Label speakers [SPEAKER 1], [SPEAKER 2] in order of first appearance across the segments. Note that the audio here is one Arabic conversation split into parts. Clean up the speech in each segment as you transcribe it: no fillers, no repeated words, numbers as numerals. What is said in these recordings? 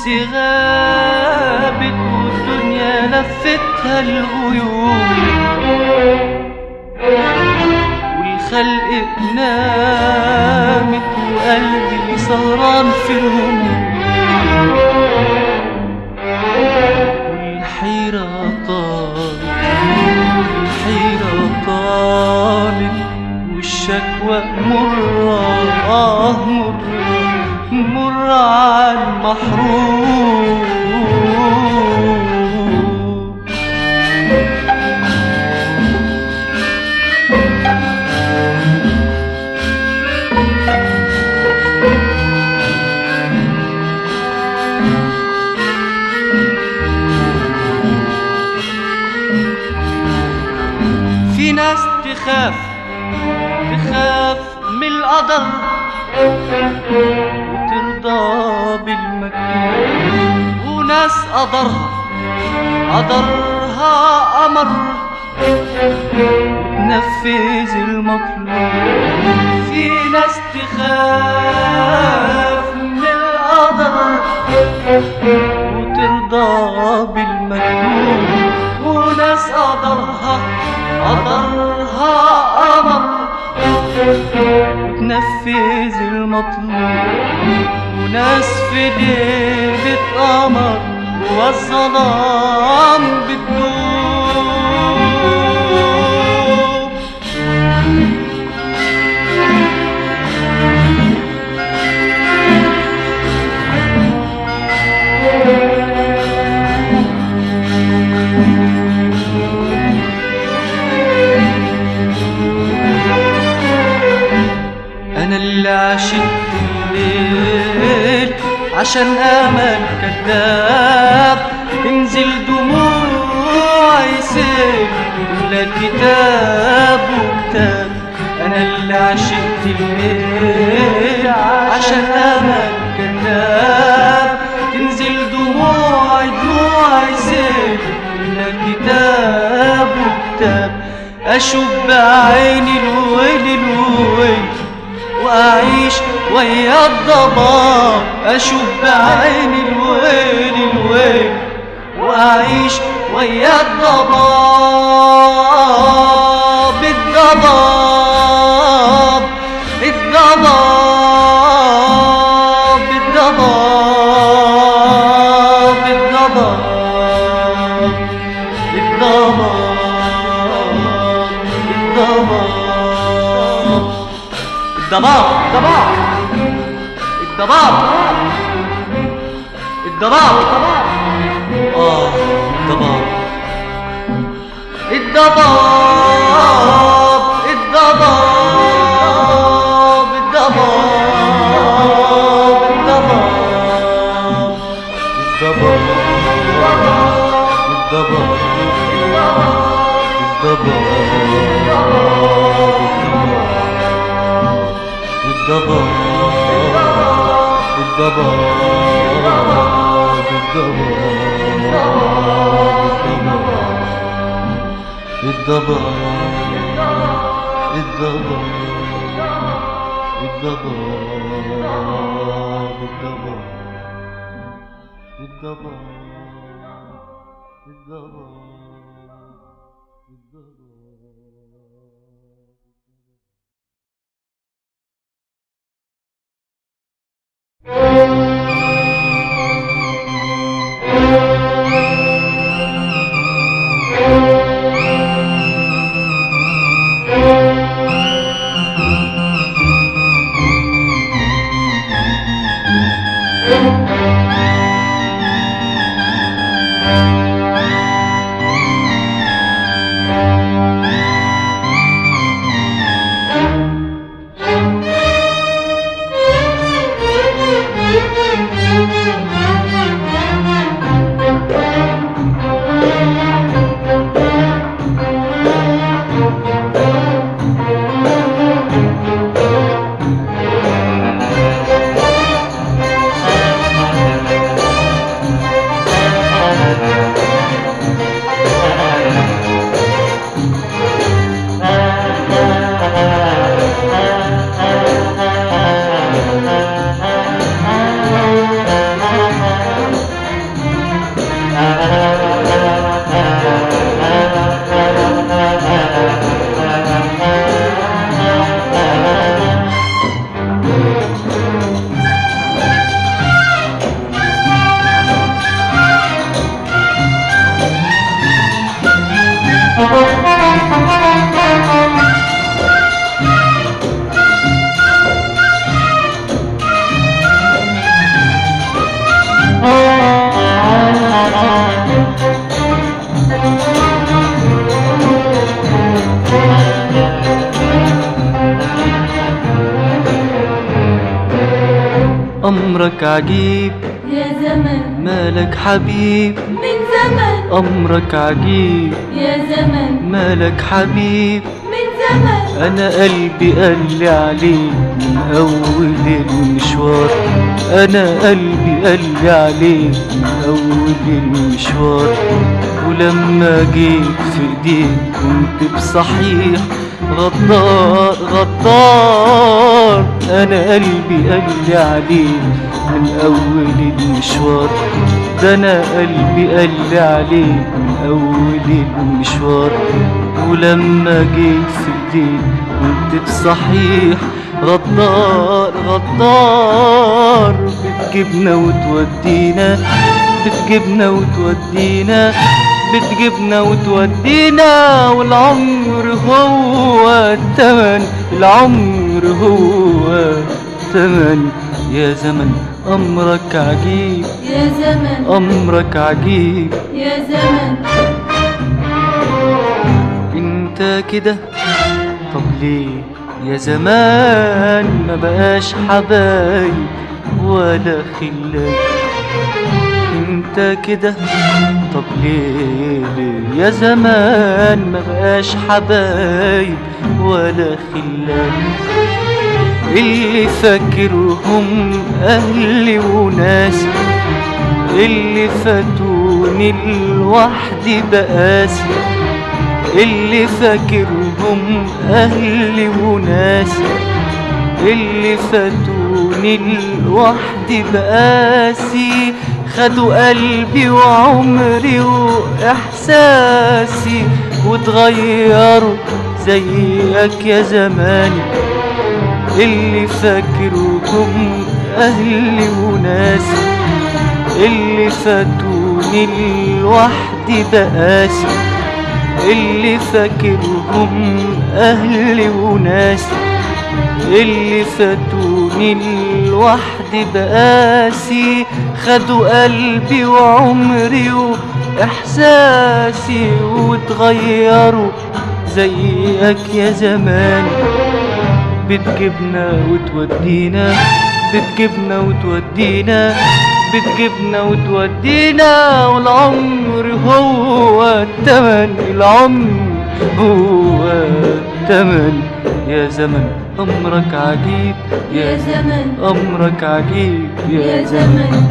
[SPEAKER 1] شمسي غابت والدنيا لفتها الغيوم، والخلق نامت وقلبي سهران في الهموم، والحيرة طالت والشكوى مرة مرة على المحروم. في ناس تخاف من القدر وترضى بالمكتوب، وناس قدرها أمر وتنفذ المطلوب. في ناس تخاف من القدر وترضى بالمكتوب، وناس قدرها أمر وتنفذ المطلوب، وناس في ليلة قمر والظلام بتدوب. أنا اللي عشت الليل عشان أمل كذاب، تنزل دموعي سيل لا كتاب وكتاب. أنا اللي عشت الليل عشان أمل كذاب، تنزل دموعي سيل لا كتاب وكتاب. أشوف بعيني الويل وأعيش ويا الضباب، أشوف بعيني الويل وأعيش ويا الضباب. الضباب الضباب الضباب الضباب الضباب الضباب الضباب الضباب الضباب الضباب أمرك عجيب
[SPEAKER 2] يا زمن
[SPEAKER 1] مالك حبيب
[SPEAKER 2] من زمن
[SPEAKER 1] أمرك عجيب
[SPEAKER 2] يا زمن
[SPEAKER 1] مالك حبيب
[SPEAKER 2] من زمن
[SPEAKER 1] أنا قلبي قال عليه من أول المشوار أنا قلبي قال عليه من أول المشوار ولما جيت في إيديك كنت بصحيح غدار غدار أنا قلبي قال عليه من أول المشوار ده أنا قلبي قال عليه من أول المشوار ولما جيت في إيديك كنت بصحيح غدار غدار بتجيبنا وتودينا بتجيبنا وتودينا بتجيبنا وتودينا والعمر هو التمن العمر هو التمن يا زمن أمرك عجيب
[SPEAKER 2] يا زمن
[SPEAKER 1] أمرك عجيب
[SPEAKER 2] يا زمن
[SPEAKER 1] انت كده طب ليه يا زمان ما بقاش حبايب ولا خلاك انت كده طب ليه يا زمان ما بقاش حبايب ولا خلاك اللي فاكرهم اهلي وناسي اللي فاتوني لوحدي بقاسي اللي فاكرهم اهلي وناسي اللي فاتوني لوحدي بقاسي خدوا قلبي وعمري واحساسي واتغيروا زيك يا زماني اللي فاكرهم اهلي وناسي اللي فاتوني لوحدي بقاسي اللي فاكرهم اهلي وناسي اللي فاتوني لوحدي بقاسي خدوا قلبي وعمري واحساسي واتغيروا زيك يا زمان بتجيبنا وتودينا بتجيبنا وتودينا بتجيبنا وتودينا والعمر هو التمن العمر هو التمن يا زمن أمرك عجيب
[SPEAKER 2] يا زمن
[SPEAKER 1] أمرك عجيب
[SPEAKER 2] يا زمن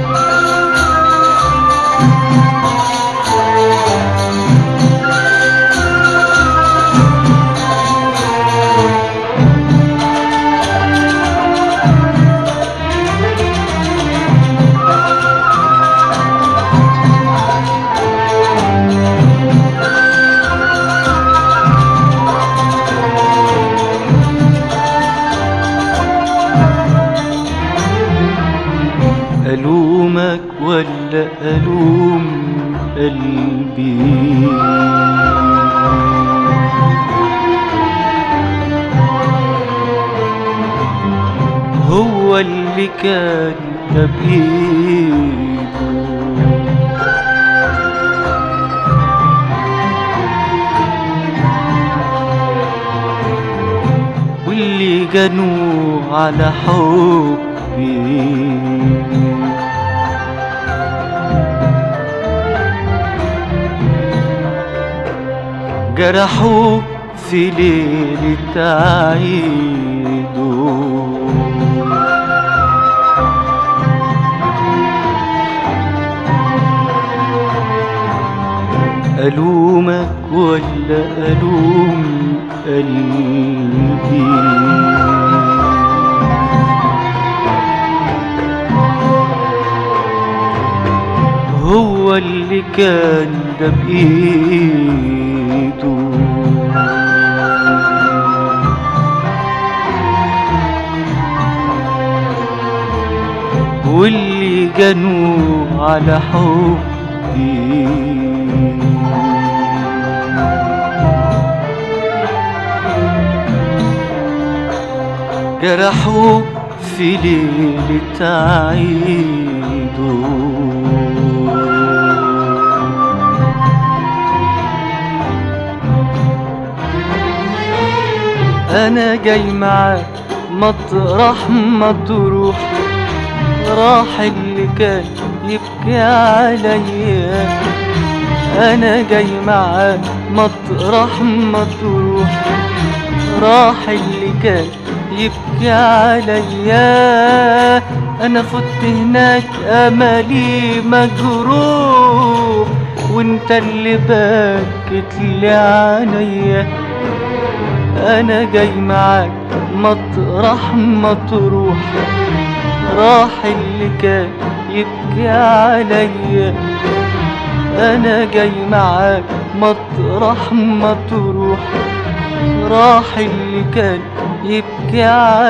[SPEAKER 1] ألومك ولا ألوم قلبي هو اللي كان بإيده واللي جنوا على حبي جرحوك في ليلة عيده ألومك ولا ألوم قلبي هو اللي كان ده بإيده واللي جنوا على حبي جرحوك في ليلة عيده أنا جاي معاك مطرح ما تروح راح اللي كان يبكي عليا، انا جاي معاك مطرح ما تروح. راح اللي كان يبكي عليا، انا فت هناك املي مجروح، وانت اللي بكت لي عليا. انا جاي معاك مطرح ما تروح. راح اللي كان يبكي عليا، انا جاي معاك مطرح ما تروح. راح اللي كان يبكي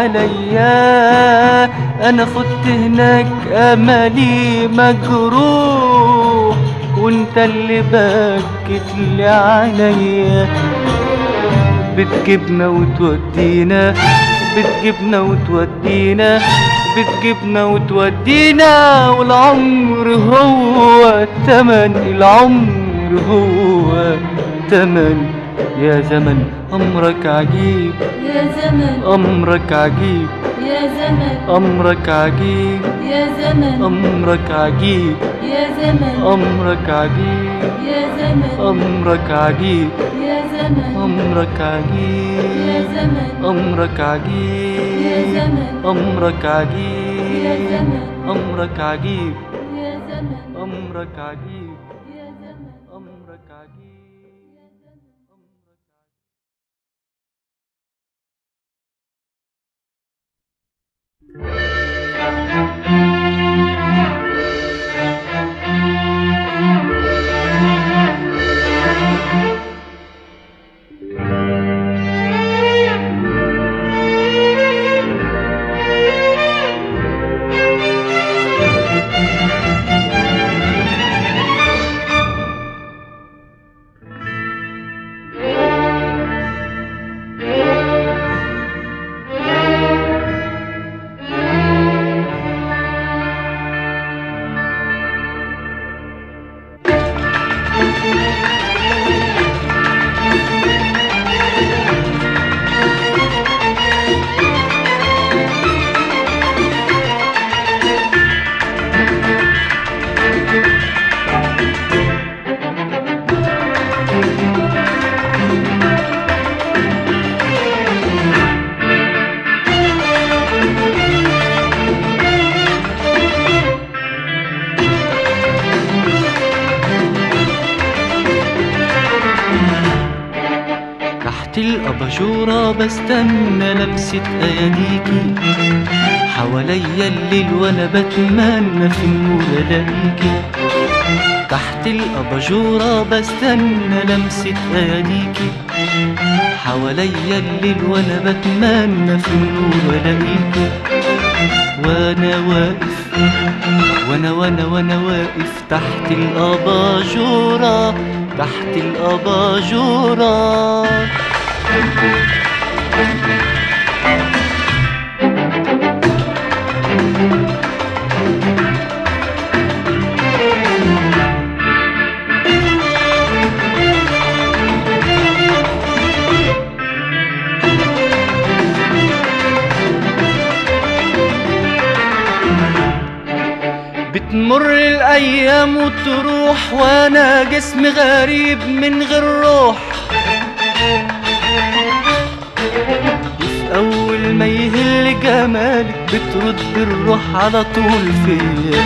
[SPEAKER 1] عليا، انا فت هناك املي مجروح، وانت اللي بكت لي عليا. بتجيبنا وتودينا، بتجيبنا وتودينا، بتجيبنا وتودينا، والعمر هو تمن، العمر هو تمن. يا زمن أمرك عجيب،
[SPEAKER 2] يا زمن
[SPEAKER 1] أمرك عجيب،
[SPEAKER 2] يا زمن
[SPEAKER 1] أمرك عجيب،
[SPEAKER 2] يا زمن
[SPEAKER 1] أمرك عجيب،
[SPEAKER 2] يا زمن
[SPEAKER 1] أمرك عجيب،
[SPEAKER 2] يا زمن
[SPEAKER 1] أمرك عجيب،
[SPEAKER 2] يا زمن
[SPEAKER 1] أمرك عجيب،
[SPEAKER 2] يا زمن
[SPEAKER 1] أمرك عجيب،
[SPEAKER 2] يا زمن
[SPEAKER 1] أمرك
[SPEAKER 2] يا
[SPEAKER 1] عجيب،
[SPEAKER 2] زمن
[SPEAKER 1] أمرك عجيب،
[SPEAKER 2] يا زمن
[SPEAKER 1] أمرك عجيب،
[SPEAKER 2] يا زمن
[SPEAKER 1] أمرك عجيب. تحت الأباجورة بستنى لمسة أياديكي، حواليا الليل وأنا بتمنى في النور ألاقيكي. تحت الأباجورة بستنى لمسة أياديكي، حواليا الليل وأنا بتمنى في النور ألاقيكي. وأنا واقف، وأنا واقف تحت الأباجورة، تحت الأباجورة. بتمر الأيام وتروح، وأنا جسمي غريب من غير روح. وفي أول ما يهل جمالك بترد الروح على طول فيا.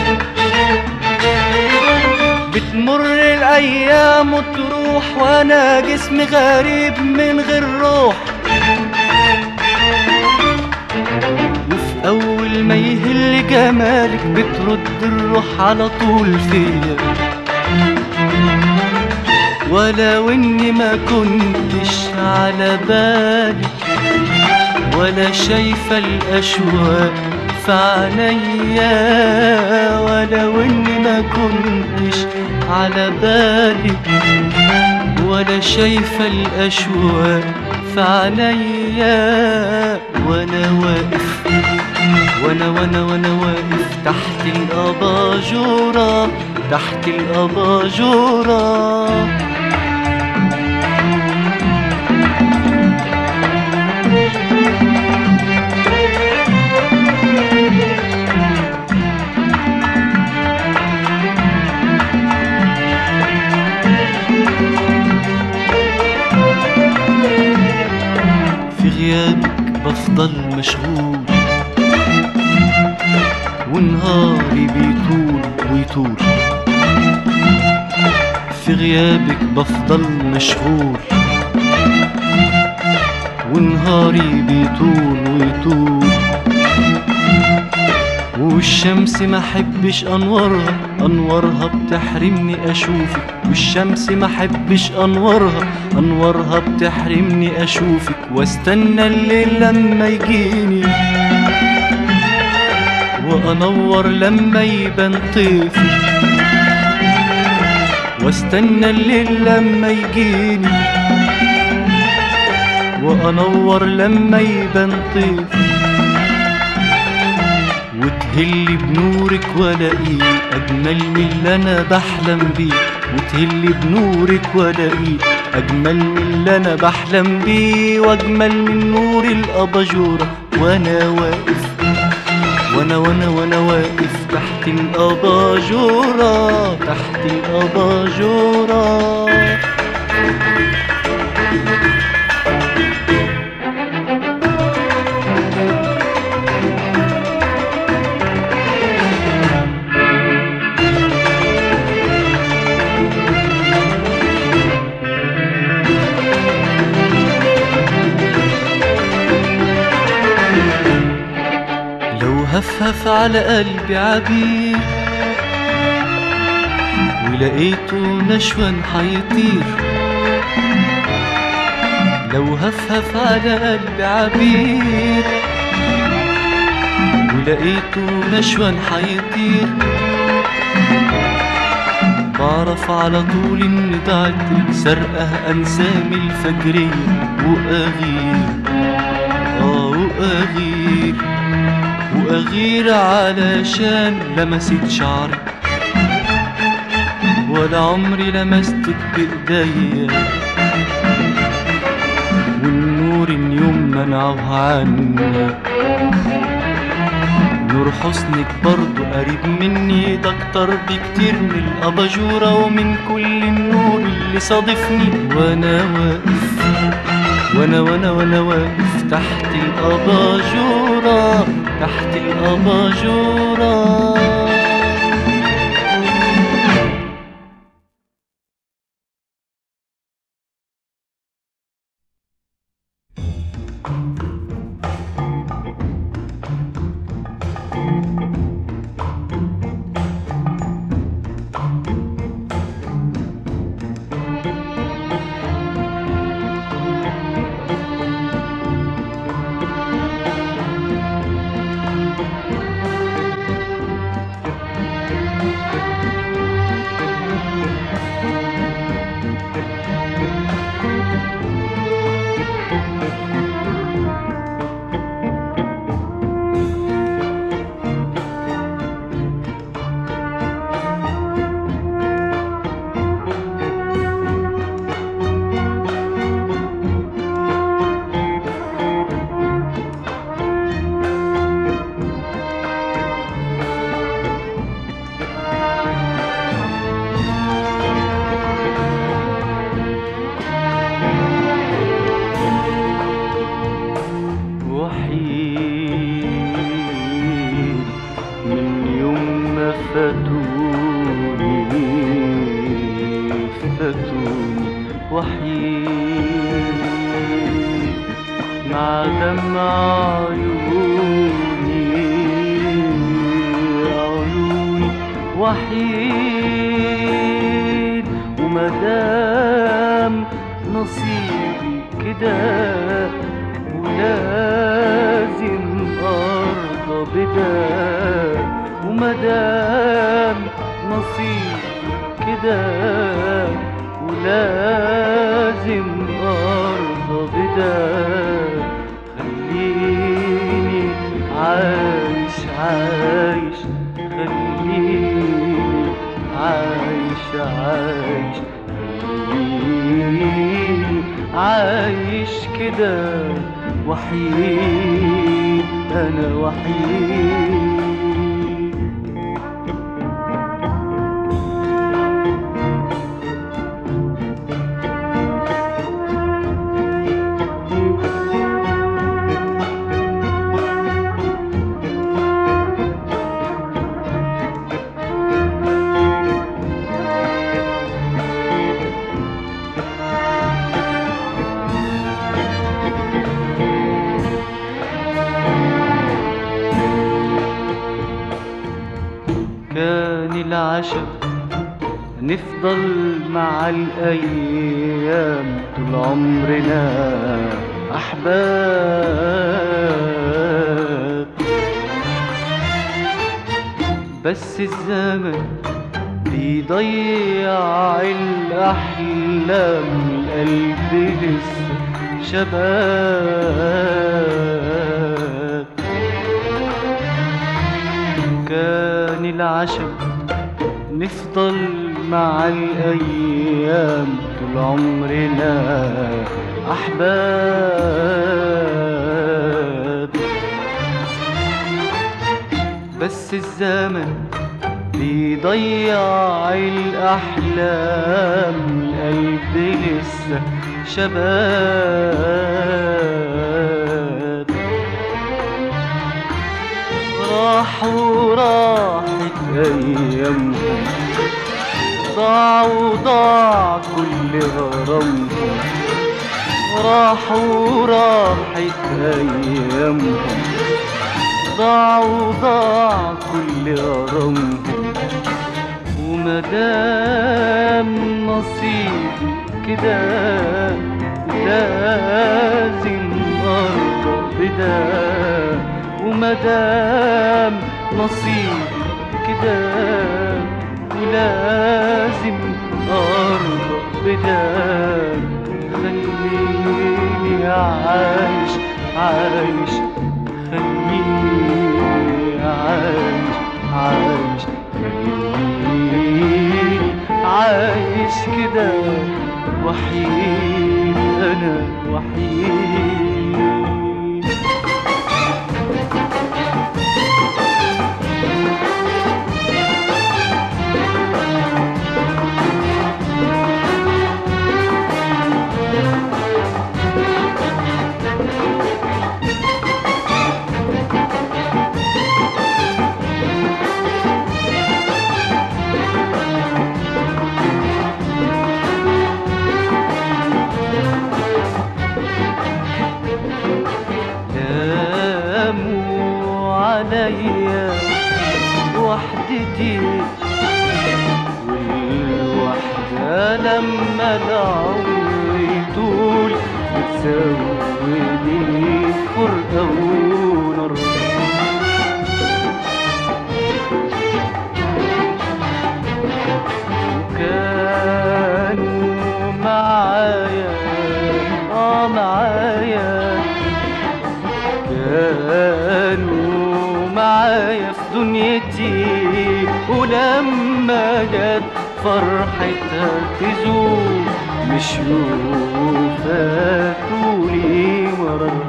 [SPEAKER 1] بتمر الأيام وتروح، وأنا جسمي غريب من غير روح. أول ما يهل جمالك بترد الروح على طول فيا. ولو إني ما كنتش على بالي، ولا شايفة الأشواق في عينيا. ولو إني ما كنتش على بالي، ولا شايفة الأشواق في عينيا. وأنا واقف، وأنا واقف تحت الأباجورة، تحت الأباجورة. بفضل مشغول، ونهاري بيطول ويطول. في غيابك بفضل مشغول، ونهاري بيطول ويطول. والشمس ما حبش انورها، انورها بتحرمني اشوفك. والشمس ما حبش انورها، انورها بتحرمني اشوفك. واستنى الليل لما يجيني، وانور لما يبان طيفك. واستنى الليل لما يجيني، وانور لما يبان طيفك. وتهلي بنورك والاقيه اجمل من اللي انا بحلم بيه. وتهلي بنورك والاقيه اجمل من اللي انا بحلم بيه. واجمل من نور الاباجوره وانا واقف، وانا واقف تحت الاباجوره، تحت الاباجوره. هفهف على قلبي عبير، ولقيته نشوان حيطير. لو هفهف على قلبي عبير، ولقيته نشوان حيطير. بعرف على طول ان دعتك سرقه انسامي الفجريه. واغير واغير وأغير علشان لمست شعرك، ولا عمري لمستك بإيديا. والنور اليوم منعه عني، نور حسنك برضو قريب مني. ده اكتر بكتير من الأباجورة ومن كل النور اللي صادفني. وانا واقف، وانا واقف تحت الأباجورة، تحت الأباجورة. وحيد مع دمع عيوني وحيد. ومدام نصيبي كده ولازم أرضى بده. ومدام نصيبي كده ولازم أرضى بده. خليني عايش عايش، خليني عايش عايش، خليني عايش كده وحيد، أنا وحيد. العشم نفضل مع الأيام طول عمرنا أحباب. بس الزمن بيضيع الأحلام، القلب لسه شباب. كان العشم نفضل مع الأيام طول عمرنا أحباب. بس الزمن بيضيع الأحلام، القلب لسه شباب. راحوا راحت أيامهم، ضاعوا ضاع كل غرامهم. راحوا راحت أيامهم، ضاعوا ضاع كل غرامهم. ومدام نصيبي كده لازم أرضى بده. ومدام نصيبي كده ولازم أرضى بده. خليني عايش عايش، خليني عايش عايش، خليني عايش كده وحيد، أنا وحيد. عليا وحدتي، والوحدة لما العمر يطول بتزودني فرقة ونار. وكانوا معايا معايا، كانوا معايا في دنيتي. ولما جت فرحتها تزول مشيوا فاتولي مرة.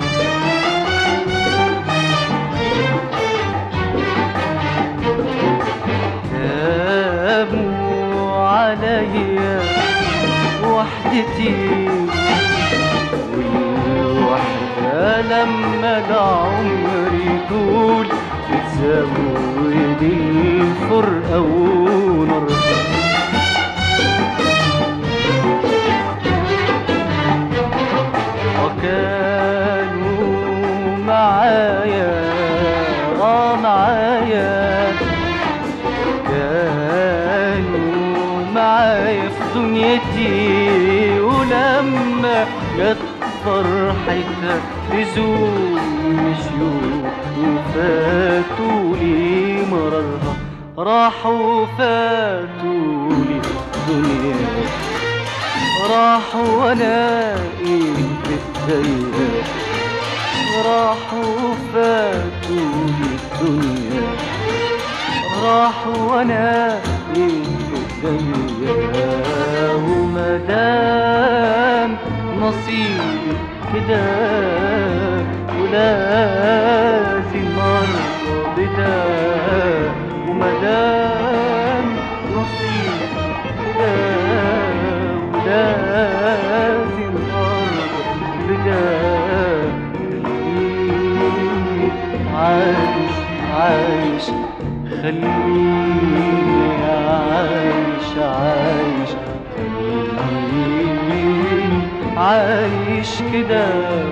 [SPEAKER 1] كابوا عليا وحدتي، والوحدة لما العمر يطول بتزود الفرقة ونار. وكانوا معايا معايا، كانوا معايا في دنيتي. ولما جت فرحتها تزول مشيوا وفاتولي مررها. راحوا فاتولي الدنيا، راحوا وانا بايديا. راحوا فاتولي الدنيا، راحوا وانا بايديا. ومدام نصيبي كده ولازم ارضى بده. ومدام نصيبي كده ولازم ارضى بده. خليني عايش عايش، خليني عايش عايش، خليني عايش كده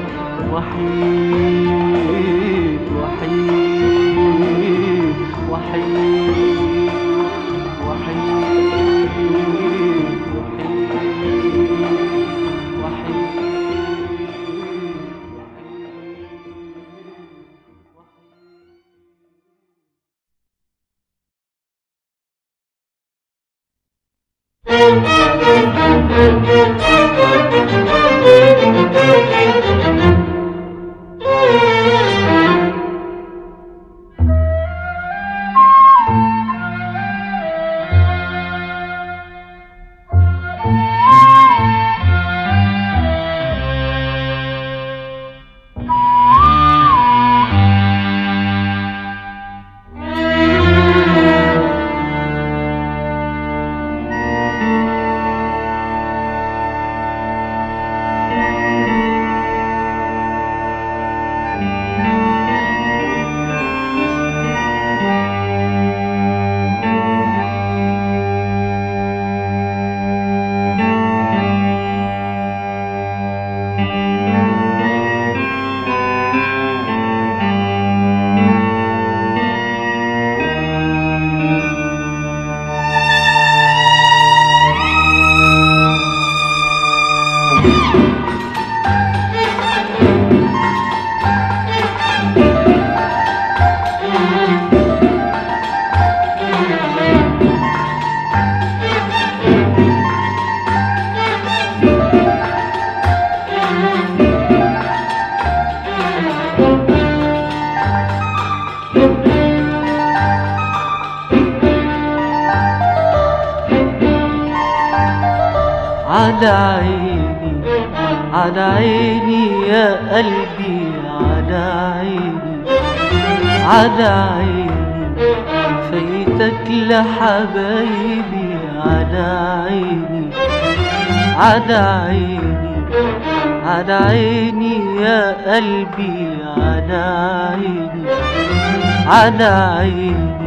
[SPEAKER 1] وحيد وحيد وحيد وحيد. على عيني على عيني يا قلبي، على عيني على عيني فايتك لحبايبي، على عيني على عيني على عيني يا قلبي، على عيني على عيني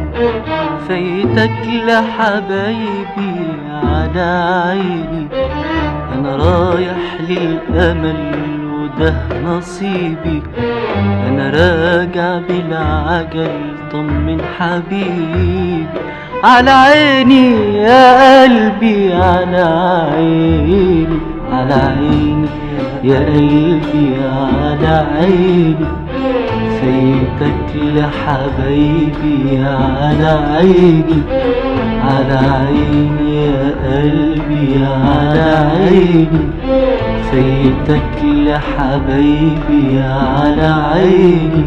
[SPEAKER 1] فايتك لحبايبي، على عيني أنا رايح للأمل وده نصيبي، أنا راجع بالعجل طمن حبيبي، على عيني يا قلبي، على عيني على عيني يا قلبي، على عيني فايتك لحبايبي، على عيني على عيني يا قلبي، على عيني فايتك لحبايبي، على عيني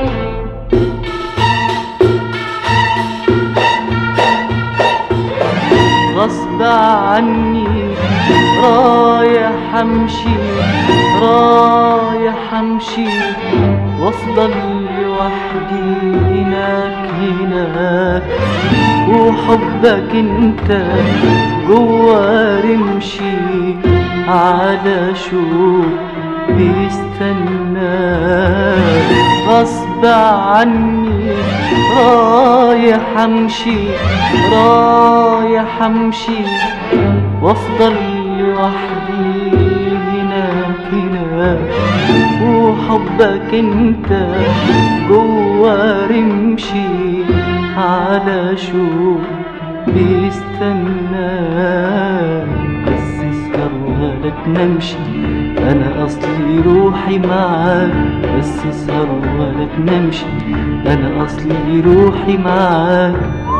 [SPEAKER 1] غصب عني رايح امشي، رايح امشي وافضل لوحدي هناك هناك، وحبك انت جوا رمشي على شوق بيستناك، غصب عني رايح امشي، رايح امشي وافضل لوحدي هناك هناك، وحبك انت جوا رمشي على شوق بيستناك، بس اسهر ولا تنامشي انا اصلي روحي معاك، بس اسهر ولا تنامشي انا اصلي روحي معاك،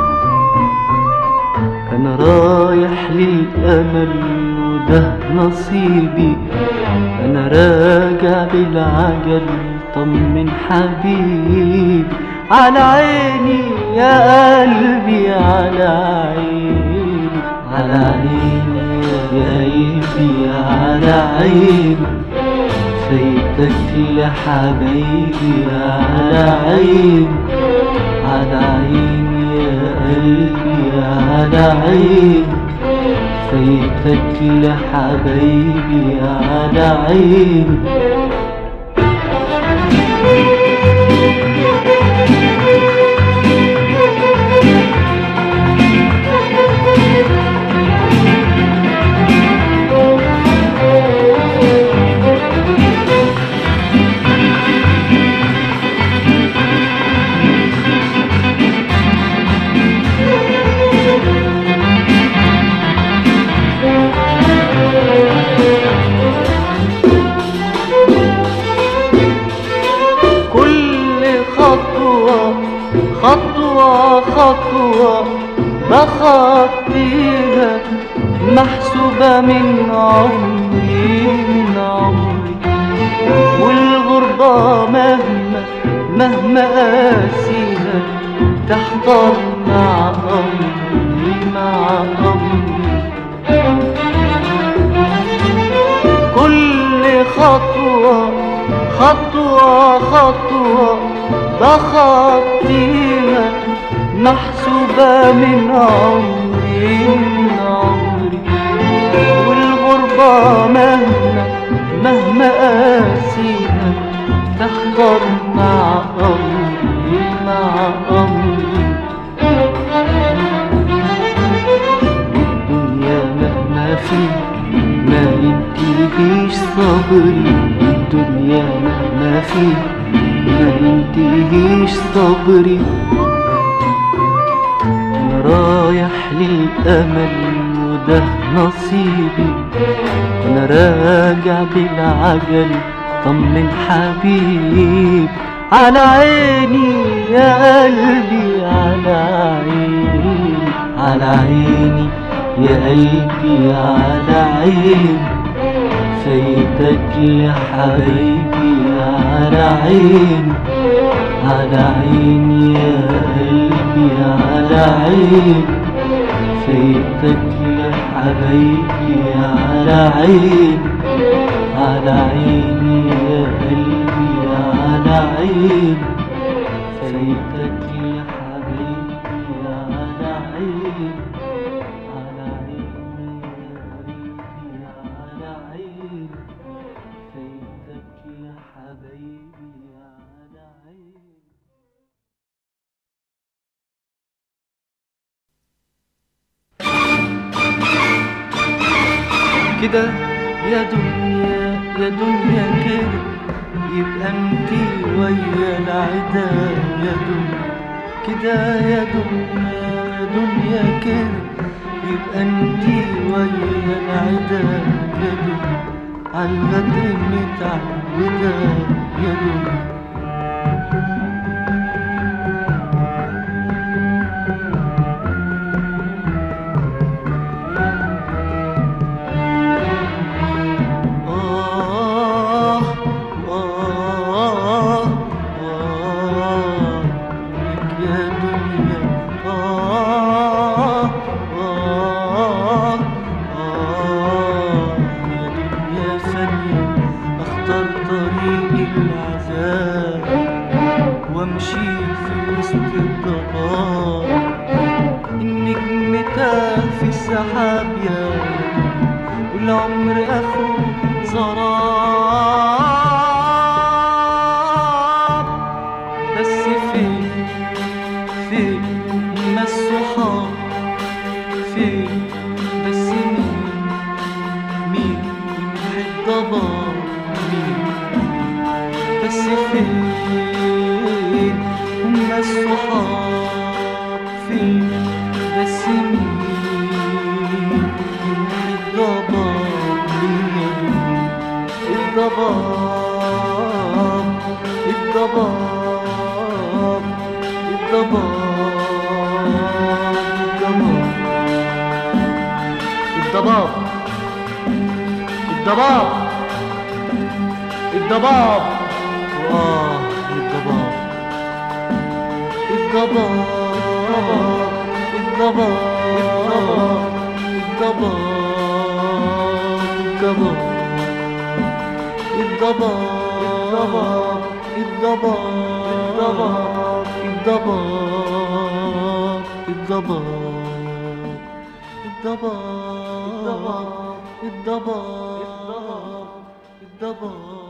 [SPEAKER 1] انا رايح للامل وده نصيبي، انا راجع بالعجل طمن حبيبي، على عيني يا قلبي، على عيني على عيني يا قلبي، على عيني فايتك لحبايبي، على عيني على عيني يا قلبي، على عيني فايتك لحبايبي، على عيني خطوة خطوة بخطيها محسوبة من عمري من عمري، والغربة مهما قاسيها تحضر مع أمري مع أمري. كل خطوة خطوة خطوة بخطيها محسوبة من عمري من عمري، والغربة مهما قاسيها تحضر مع أمري مع أمري. الدنيا مهما فيها ما ينتهيش صبري، الدنيا مهما فيها ما ينتهيش صبري. أنا رايح للأمل وده نصيبي، أنا راجع بالعجل طمن حبيب. على عيني يا قلبي على عيني، على عيني يا قلبي على عيني، فايتك لحبيبي على عيني، على عيني يا قلبي على عيني، فايتك لحبيبي على عيني، على عيني يا قلبي على عيني، فايتك لحبيبي على عيني، على عيني يا قلبي على عيني، فايتك لحبيبي على عيني. كده يا دنيا يا دنيا كده يبقى انتي ويا العدا يا دنيا. كده يا دنيا يا دنيا كده يبقى انتي ويا العدا يا دنيا، عالغدر متعودة يا دنيا. وامشي في وسط الضباب، النجم تاه في السحاب يا والعمر اخره زراب. بس فين ما الصحاب، فين بس مين يمحي الضباب، مين بس فين هما الصحاب، فين بس مين يمحي الضباب، مين الضباب الضباب الضباب الضباب الضباب الضباب الضباب الضباب